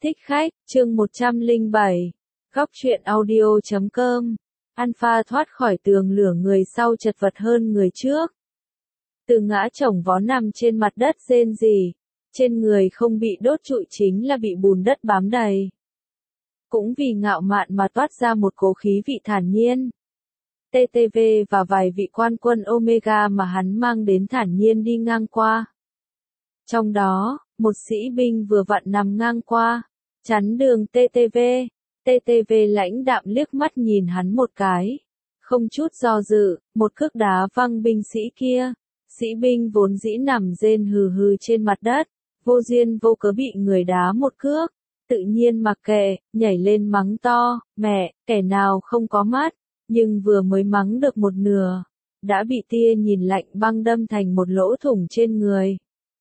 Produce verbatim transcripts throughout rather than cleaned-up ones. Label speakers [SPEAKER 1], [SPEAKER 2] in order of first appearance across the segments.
[SPEAKER 1] Thích khách, chương một trăm lẻ bảy. Góc truyện audio chấm com. Alpha thoát khỏi tường lửa, người sau chật vật hơn người trước. Từ ngã chồng vó nằm trên mặt đất rên rỉ, trên người không bị đốt trụi chính là bị bùn đất bám đầy. Cũng vì ngạo mạn mà toát ra một cỗ khí vị thản nhiên. tê tê vê và vài vị quan quân Omega mà hắn mang đến thản nhiên đi ngang qua. Trong đó, một sĩ binh vừa vặn nằm ngang qua, chắn đường tê tê vê. tê tê vê lãnh đạm liếc mắt nhìn hắn một cái. Không chút do dự, một cước đá văng binh sĩ kia. Sĩ binh vốn dĩ nằm rên hừ hừ trên mặt đất, vô duyên vô cớ bị người đá một cước. Tự nhiên mặc kệ, nhảy lên mắng to, mẹ, kẻ nào không có mắt, nhưng vừa mới mắng được một nửa, đã bị tia nhìn lạnh băng đâm thành một lỗ thủng trên người.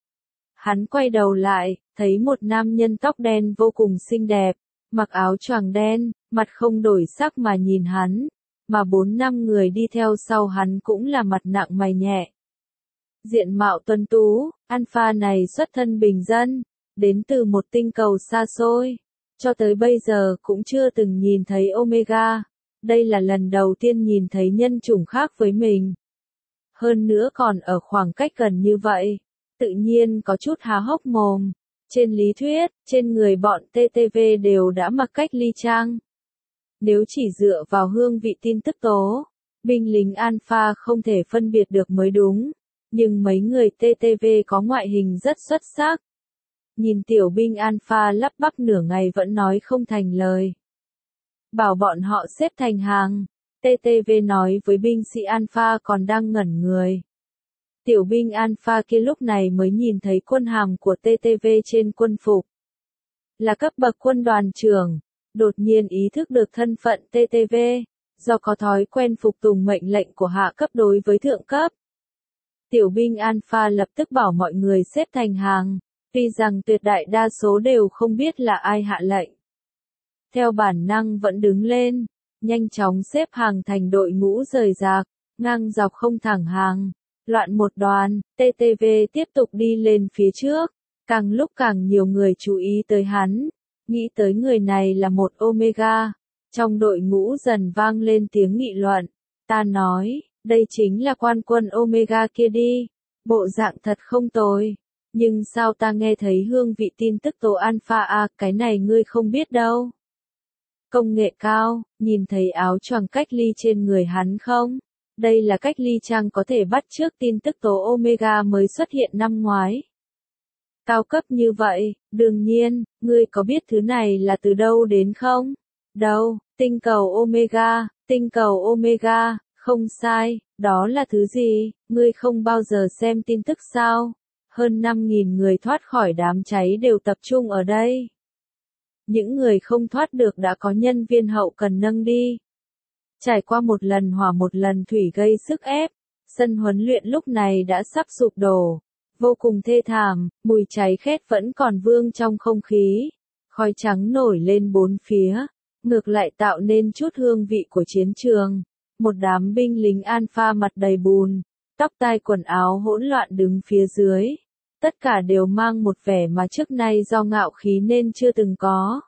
[SPEAKER 1] Hắn quay đầu lại, thấy một nam nhân tóc đen vô cùng xinh đẹp, mặc áo choàng đen, mặt không đổi sắc mà nhìn hắn, mà bốn năm người đi theo sau hắn cũng là mặt nặng mày nhẹ. Diện mạo tuấn tú, Alpha này xuất thân bình dân, đến từ một tinh cầu xa xôi, cho tới bây giờ cũng chưa từng nhìn thấy Omega, đây là lần đầu tiên nhìn thấy nhân chủng khác với mình. Hơn nữa còn ở khoảng cách gần như vậy, tự nhiên có chút há hốc mồm. Trên lý thuyết, trên người bọn tê tê vê đều đã mặc cách ly trang. Nếu chỉ dựa vào hương vị tin tức tố, binh lính Alpha không thể phân biệt được mới đúng, nhưng mấy người tê tê vê có ngoại hình rất xuất sắc. Nhìn tiểu binh Alpha lắp bắp nửa ngày vẫn nói không thành lời. Bảo bọn họ xếp thành hàng, tê tê vê nói với binh sĩ Alpha còn đang ngẩn người. Tiểu binh Alpha kia lúc này mới nhìn thấy quân hàm của tê tê vê trên quân phục. Là cấp bậc quân đoàn trưởng, đột nhiên ý thức được thân phận tê tê vê, do có thói quen phục tùng mệnh lệnh của hạ cấp đối với thượng cấp. Tiểu binh Alpha lập tức bảo mọi người xếp thành hàng, tuy rằng tuyệt đại đa số đều không biết là ai hạ lệnh. Theo bản năng vẫn đứng lên, nhanh chóng xếp hàng thành đội ngũ rời rạc, ngang dọc không thẳng hàng. Loạn một đoàn, tê tê vê tiếp tục đi lên phía trước, càng lúc càng nhiều người chú ý tới hắn, nghĩ tới người này là một Omega. Trong đội ngũ dần vang lên tiếng nghị luận, ta nói, đây chính là quan quân Omega kia đi, bộ dạng thật không tồi, nhưng sao ta nghe thấy hương vị tin tức tố Alpha A, cái này ngươi không biết đâu. Công nghệ cao, nhìn thấy áo choàng cách ly trên người hắn không? Đây là cách ly trang có thể bắt chước tin tức tố Omega mới xuất hiện năm ngoái. Cao cấp như vậy, đương nhiên, ngươi có biết thứ này là từ đâu đến không? Đâu, tinh cầu Omega, tinh cầu Omega, không sai, đó là thứ gì, ngươi không bao giờ xem tin tức sao? Hơn năm nghìn người thoát khỏi đám cháy đều tập trung ở đây. Những người không thoát được đã có nhân viên hậu cần nâng đi. Trải qua một lần hỏa một lần thủy gây sức ép, sân huấn luyện lúc này đã sắp sụp đổ, vô cùng thê thảm, mùi cháy khét vẫn còn vương trong không khí, khói trắng nổi lên bốn phía, ngược lại tạo nên chút hương vị của chiến trường. Một đám binh lính Alpha mặt đầy bùn, tóc tai quần áo hỗn loạn đứng phía dưới, tất cả đều mang một vẻ mà trước nay do ngạo khí nên chưa từng có.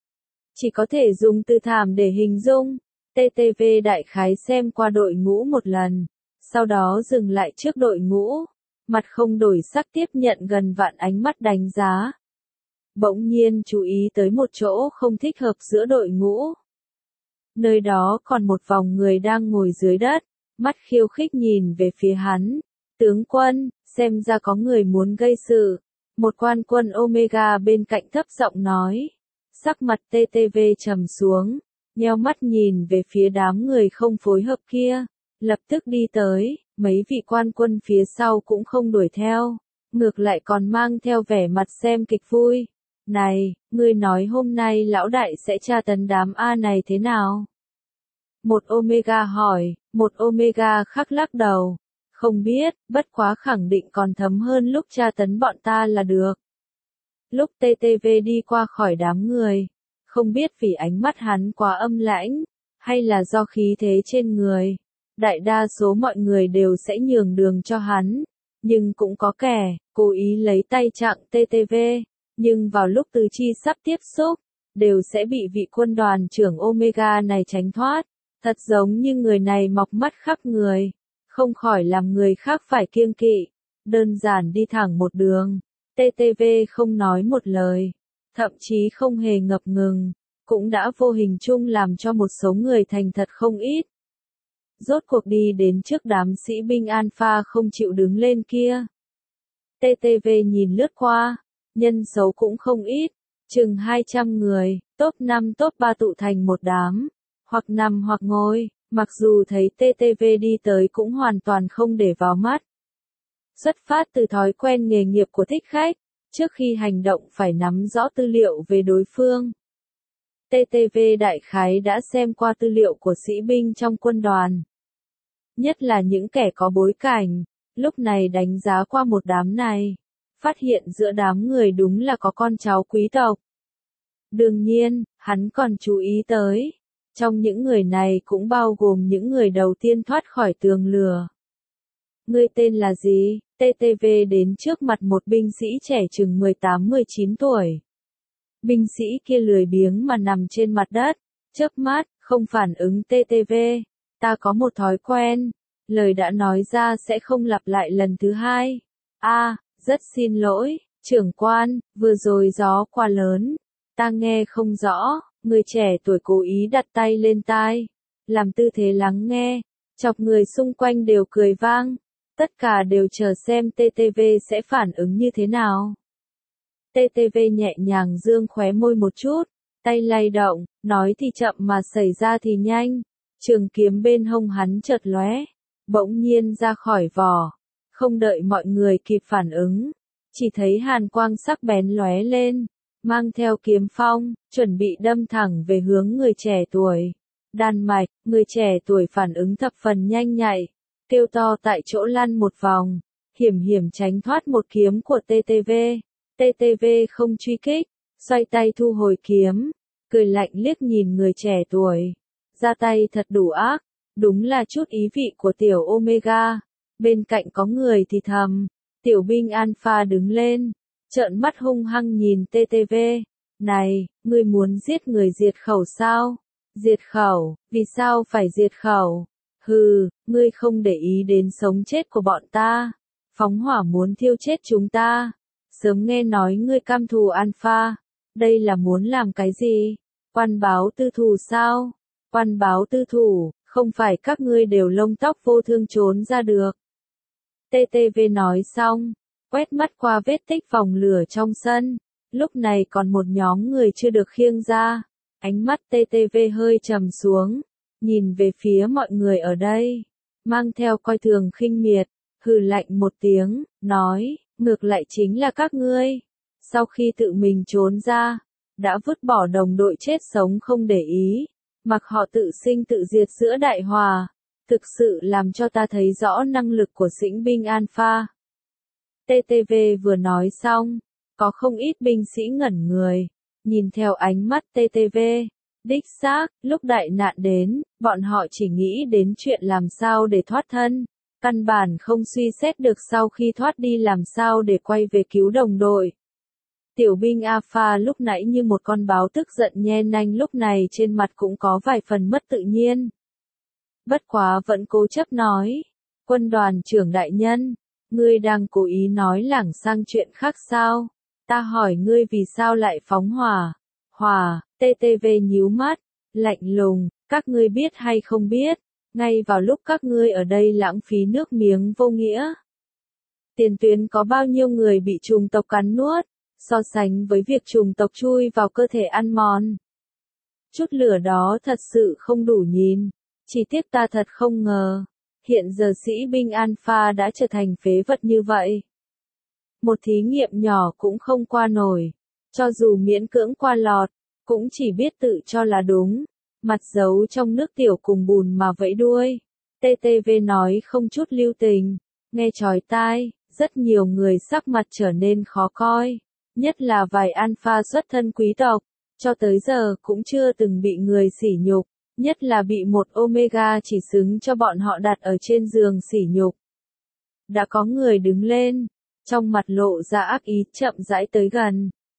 [SPEAKER 1] Chỉ có thể dùng từ thảm để hình dung. tê tê vê đại khái xem qua đội ngũ một lần, sau đó dừng lại trước đội ngũ, mặt không đổi sắc tiếp nhận gần vạn ánh mắt đánh giá. Bỗng nhiên chú ý tới một chỗ không thích hợp giữa đội ngũ. Nơi đó còn một vòng người đang ngồi dưới đất, mắt khiêu khích nhìn về phía hắn. Tướng quân, xem ra có người muốn gây sự. Một quan quân Omega bên cạnh thấp giọng nói. Sắc mặt tê tê vê trầm xuống. Nheo mắt nhìn về phía đám người không phối hợp kia, lập tức đi tới, mấy vị quan quân phía sau cũng không đuổi theo, ngược lại còn mang theo vẻ mặt xem kịch vui. Này, ngươi nói hôm nay lão đại sẽ tra tấn đám A này thế nào? Một Omega hỏi, một Omega khác lắc đầu, không biết, bất quá khẳng định còn thấm hơn lúc tra tấn bọn ta là được. Lúc tê tê vê đi qua khỏi đám người, không biết vì ánh mắt hắn quá âm lãnh, hay là do khí thế trên người, đại đa số mọi người đều sẽ nhường đường cho hắn, nhưng cũng có kẻ cố ý lấy tay chặn tê tê vê, Nhưng vào lúc tứ chi sắp tiếp xúc, đều sẽ bị vị quân đoàn trưởng Omega này tránh thoát. Thật giống như người này mọc mắt khắp người, không khỏi làm người khác phải kiêng kỵ. Đơn giản đi thẳng một đường, tê tê vê không nói một lời, thậm chí không hề ngập ngừng, cũng đã vô hình chung làm cho một số người thành thật không ít. Rốt cuộc đi đến trước đám sĩ binh Alpha không chịu đứng lên kia. tê tê vê nhìn lướt qua, nhân số cũng không ít, chừng hai trăm người, top năm top ba tụ thành một đám, hoặc nằm hoặc ngồi, mặc dù thấy tê tê vê đi tới cũng hoàn toàn không để vào mắt. Xuất phát từ thói quen nghề nghiệp của thích khách, trước khi hành động phải nắm rõ tư liệu về đối phương. tê tê vê đại khái đã xem qua tư liệu của sĩ binh trong quân đoàn. Nhất là những kẻ có bối cảnh, lúc này đánh giá qua một đám này, phát hiện giữa đám người đúng là có con cháu quý tộc. Đương nhiên, hắn còn chú ý tới, trong những người này cũng bao gồm những người đầu tiên thoát khỏi tường lửa. Ngươi tên là gì? tê tê vê đến trước mặt một binh sĩ trẻ chừng mười tám mười chín tuổi. Binh sĩ kia lười biếng mà nằm trên mặt đất, chớp mắt, không phản ứng tê tê vê. Ta có một thói quen, lời đã nói ra sẽ không lặp lại lần thứ hai. A, à, rất xin lỗi, trưởng quan, vừa rồi gió quá lớn, ta nghe không rõ. Người trẻ tuổi cố ý đặt tay lên tai, làm tư thế lắng nghe, chọc người xung quanh đều cười vang, tất cả đều chờ xem tê tê vê sẽ phản ứng như thế nào. tê tê vê nhẹ nhàng dương khóe môi một chút, tay lay động, nói thì chậm mà xảy ra thì nhanh, trường kiếm bên hông hắn chợt lóe, bỗng nhiên ra khỏi vỏ, không đợi mọi người kịp phản ứng, chỉ thấy hàn quang sắc bén lóe lên, mang theo kiếm phong, chuẩn bị đâm thẳng về hướng người trẻ tuổi. Đan mạch, người trẻ tuổi phản ứng thập phần nhanh nhạy, kêu to tại chỗ lăn một vòng, hiểm hiểm tránh thoát một kiếm của tê tê vê. tê tê vê không truy kích, xoay tay thu hồi kiếm, cười lạnh liếc nhìn người trẻ tuổi. Ra tay thật đủ ác, đúng là chút ý vị của tiểu Omega. Bên cạnh có người thì thầm, tiểu binh Alpha đứng lên, trợn mắt hung hăng nhìn tê tê vê. Này, ngươi muốn giết người diệt khẩu sao? Diệt khẩu, vì sao phải diệt khẩu? Hừ, ngươi không để ý đến sống chết của bọn ta. Phóng hỏa muốn thiêu chết chúng ta. Sớm nghe nói ngươi cam thù Alpha. Đây là muốn làm cái gì? Quan báo tư thù sao? Quan báo tư thủ, không phải các ngươi đều lông tóc vô thương trốn ra được. tê tê vê nói xong, quét mắt qua vết tích vòng lửa trong sân. Lúc này còn một nhóm người chưa được khiêng ra. Ánh mắt tê tê vê hơi trầm xuống, nhìn về phía mọi người ở đây, mang theo coi thường khinh miệt, hừ lạnh một tiếng, nói, ngược lại chính là các ngươi. Sau khi tự mình trốn ra, đã vứt bỏ đồng đội chết sống không để ý, mặc họ tự sinh tự diệt giữa đại hòa, thực sự làm cho ta thấy rõ năng lực của sĩ binh Alpha. tê tê vê vừa nói xong, có không ít binh sĩ ngẩn người, nhìn theo ánh mắt tê tê vê. Đích xác, lúc đại nạn đến, bọn họ chỉ nghĩ đến chuyện làm sao để thoát thân, căn bản không suy xét được sau khi thoát đi làm sao để quay về cứu đồng đội. Tiểu binh Alpha lúc nãy như một con báo tức giận nhe nanh, lúc này trên mặt cũng có vài phần mất tự nhiên. Bất quá vẫn cố chấp nói, quân đoàn trưởng đại nhân, ngươi đang cố ý nói lảng sang chuyện khác sao? Ta hỏi ngươi vì sao lại phóng hỏa? Hỏa, tê tê vê nhíu mắt, lạnh lùng, các ngươi biết hay không biết, ngay vào lúc các ngươi ở đây lãng phí nước miếng vô nghĩa. Tiền tuyến có bao nhiêu người bị trùng tộc cắn nuốt, so sánh với việc trùng tộc chui vào cơ thể ăn mòn. Chút lửa đó thật sự không đủ nhìn, chỉ tiếc ta thật không ngờ, hiện giờ sĩ binh Alpha đã trở thành phế vật như vậy. Một thí nghiệm nhỏ cũng không qua nổi, cho dù miễn cưỡng qua lọt, cũng chỉ biết tự cho là đúng, mặt giấu trong nước tiểu cùng bùn mà vẫy đuôi. tê tê vê nói không chút lưu tình, nghe chói tai, rất nhiều người sắc mặt trở nên khó coi, nhất là vài Alpha xuất thân quý tộc, cho tới giờ cũng chưa từng bị người sỉ nhục, nhất là bị một Omega chỉ xứng cho bọn họ đặt ở trên giường sỉ nhục. Đã có người đứng lên, trong mặt lộ ra ác ý chậm rãi tới gần,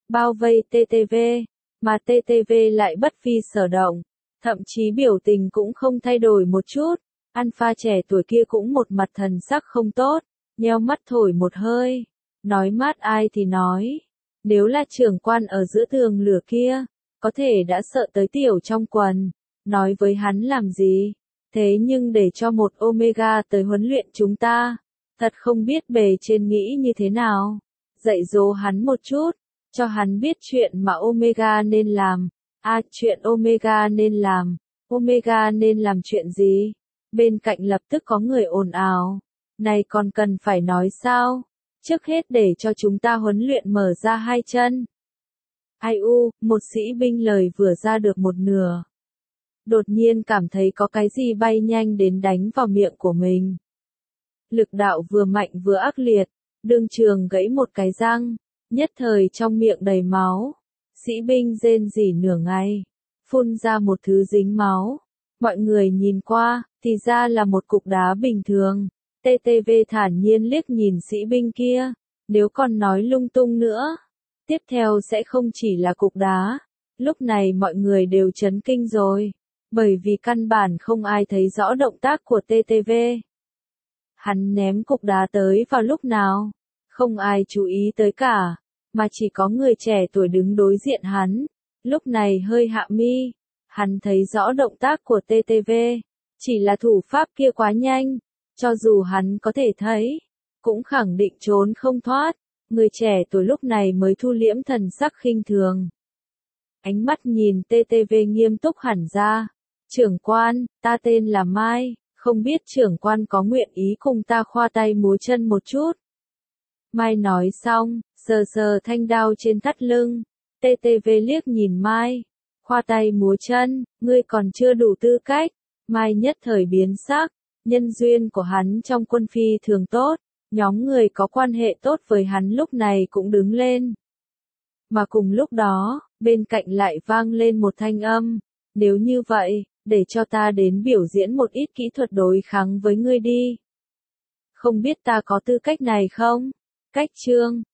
[SPEAKER 1] bao vây tê tê vê, mà tê tê vê lại bất vi sở động, thậm chí biểu tình cũng không thay đổi một chút. Alpha trẻ tuổi kia cũng một mặt thần sắc không tốt, nheo mắt thổi một hơi, nói mát ai thì nói. Nếu là trưởng quan ở giữa tường lửa kia, có thể đã sợ tới tiểu trong quần, nói với hắn làm gì, thế nhưng để cho một Omega tới huấn luyện chúng ta, thật không biết bề trên nghĩ như thế nào, dạy dỗ hắn một chút, cho hắn biết chuyện mà Omega nên làm, à chuyện Omega nên làm, Omega nên làm chuyện gì, bên cạnh lập tức có người ồn ào, này còn cần phải nói sao? Trước hết để cho chúng ta huấn luyện mở ra hai chân. Ai u, một sĩ binh lời vừa ra được một nửa. Đột nhiên cảm thấy có cái gì bay nhanh đến đánh vào miệng của mình. Lực đạo vừa mạnh vừa ác liệt, đương trường gãy một cái răng, nhất thời trong miệng đầy máu. Sĩ binh rên rỉ nửa ngày, phun ra một thứ dính máu. Mọi người nhìn qua, thì ra là một cục đá bình thường. tê tê vê thản nhiên liếc nhìn sĩ binh kia, nếu còn nói lung tung nữa, tiếp theo sẽ không chỉ là cục đá. Lúc này mọi người đều chấn kinh rồi, bởi vì căn bản không ai thấy rõ động tác của tê tê vê. Hắn ném cục đá tới vào lúc nào, không ai chú ý tới cả, mà chỉ có người trẻ tuổi đứng đối diện hắn, lúc này hơi hạ mi, hắn thấy rõ động tác của tê tê vê, chỉ là thủ pháp kia quá nhanh. Cho dù hắn có thể thấy, cũng khẳng định trốn không thoát, người trẻ tuổi lúc này mới thu liễm thần sắc khinh thường. Ánh mắt nhìn tê tê vê nghiêm túc hẳn ra. Trưởng quan, ta tên là Mai, không biết trưởng quan có nguyện ý cùng ta khoa tay múa chân một chút. Mai nói xong, sờ sờ thanh đao trên thắt lưng, tê tê vê liếc nhìn Mai, khoa tay múa chân, ngươi còn chưa đủ tư cách. Mai nhất thời biến sắc. Nhân duyên của hắn trong quân phi thường tốt, nhóm người có quan hệ tốt với hắn lúc này cũng đứng lên. Mà cùng lúc đó, bên cạnh lại vang lên một thanh âm, nếu như vậy, để cho ta đến biểu diễn một ít kỹ thuật đối kháng với ngươi đi. Không biết ta có tư cách này không? Cách chương